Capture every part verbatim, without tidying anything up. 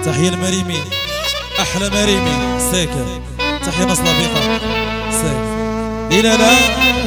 تحية المريمي، أحلى مريمي ساكن. تحية نص لبيقة ساكن. لا لا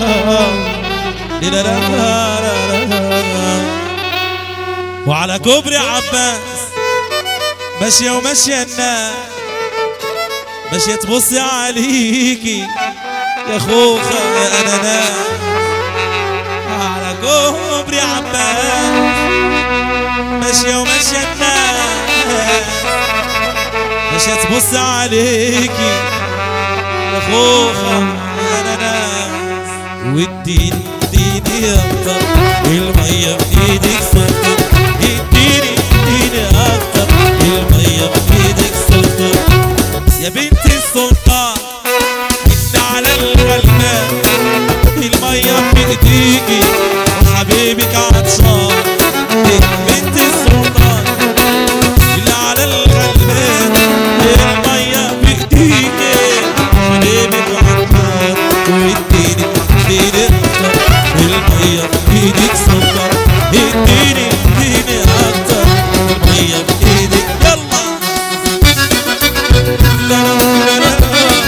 لا لا لا. وعلى كوبري عباس ماشية وماشية الناس، ماشية تبصي عليكي يا خوخة يا أناناس. على كوبري عباس ماشية وماشية الناس، ماشية تبص عليكي يا خوخة يا أناناس. واديني اديني أكتر المية بإيدك سلطة، اديني اديني أكتر المية بإيدك سلطة يا بنت السلطان. انت على الغلبان المية بإيديكي وحبيبك عطشان. بنت السلطان اللي على الغلبان المية بإيديكي حبيبك عطشان. واديني اديني أكتر المية بإيدك سكر، اديني اديني أكتر المية بإيدك. يلا لا لا لا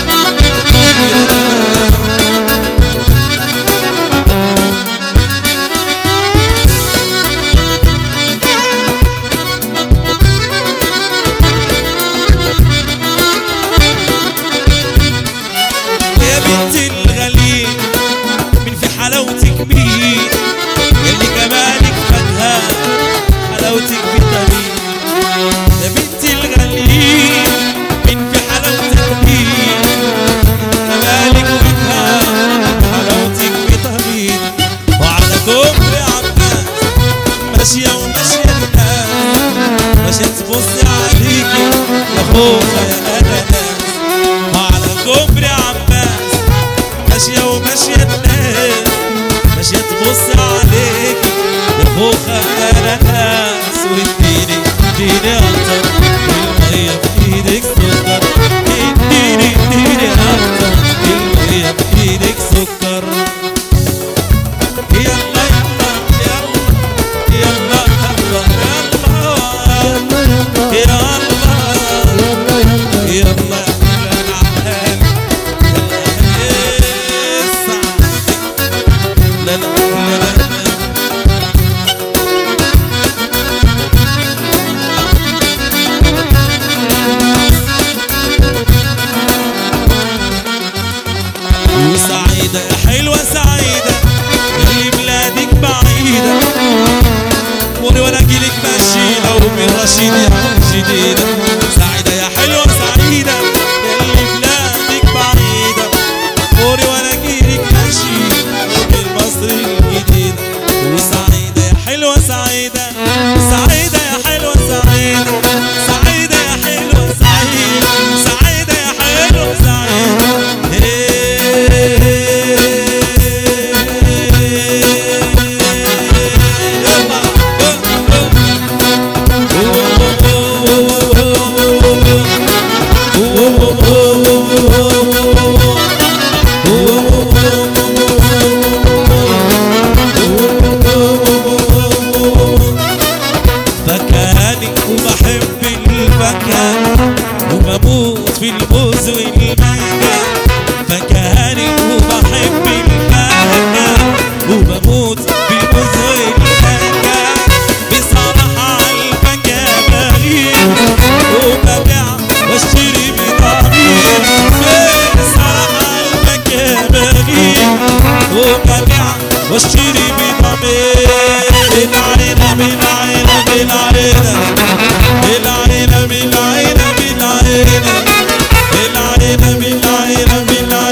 يا بنتي الغالية من في حلاوتك مين، يلي جمالك فتها حلاوتك بتمين. يا بنتي الغالية من في حلاوتك مين، جمالك فتها حلاوتك بتمين. وعلى كوبري عباس ماشية وماشية الناس، ماشية تبص عليكي يا خوخة يا أناناس. وعلى كوبري عباس ماشية وماشية الناس، ماشية تبص عليكي يا خوخة يا أناناس. واديني اديني أكتر المية بإيدك سكر، اديني اديني أكتر المية بإيدك سكر. يلا يلا يلا يلا يلا يلا يلا يلا لا لا لا وسعيدة يا حلوة سعيدة اللي بلادك بعيدة، وري وانا جيلك ماشية ومن رشيد يا جديدة. سعيدة يا حلوة سعيدة اللي بلادك بعيدة، وري وانا جيلك ماشية ومن مصر الجديدة. وسعيدة يا حلوة سعيدة، سعيدة يا حلوة سعيدة، سعيدة يا حلوة سعيدة، سعيدة يا حلوة سعيدة. فكاني وبحب الفكهة وبموت في الموز والمانجا. فكاني وبحب الفكهة وبموت في الموز والمانجا. بصراحة عالفكهة بغير وببيع واشتري بضمير. بصراحة عالفكهة بغير وببيع واشتري بضمير. بالعينة بالعينة بالعينة بالعينة بالعينة بالعينة بالعينة بالعينة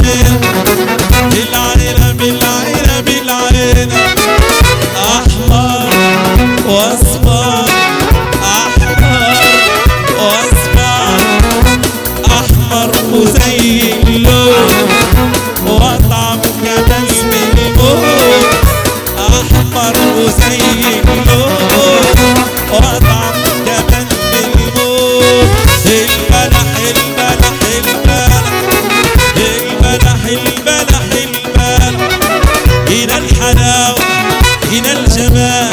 بالعينة بالعينة بالعينة. أحمر وأصفر أحمر وأصفر أحمر وزي اللون وأطعم كمان من الموت. أحمر وزي اللون وأطعم كمان من الموت. البلح البلح البلح البلح البلح البلح. هنا الحلاوة هنا الجمال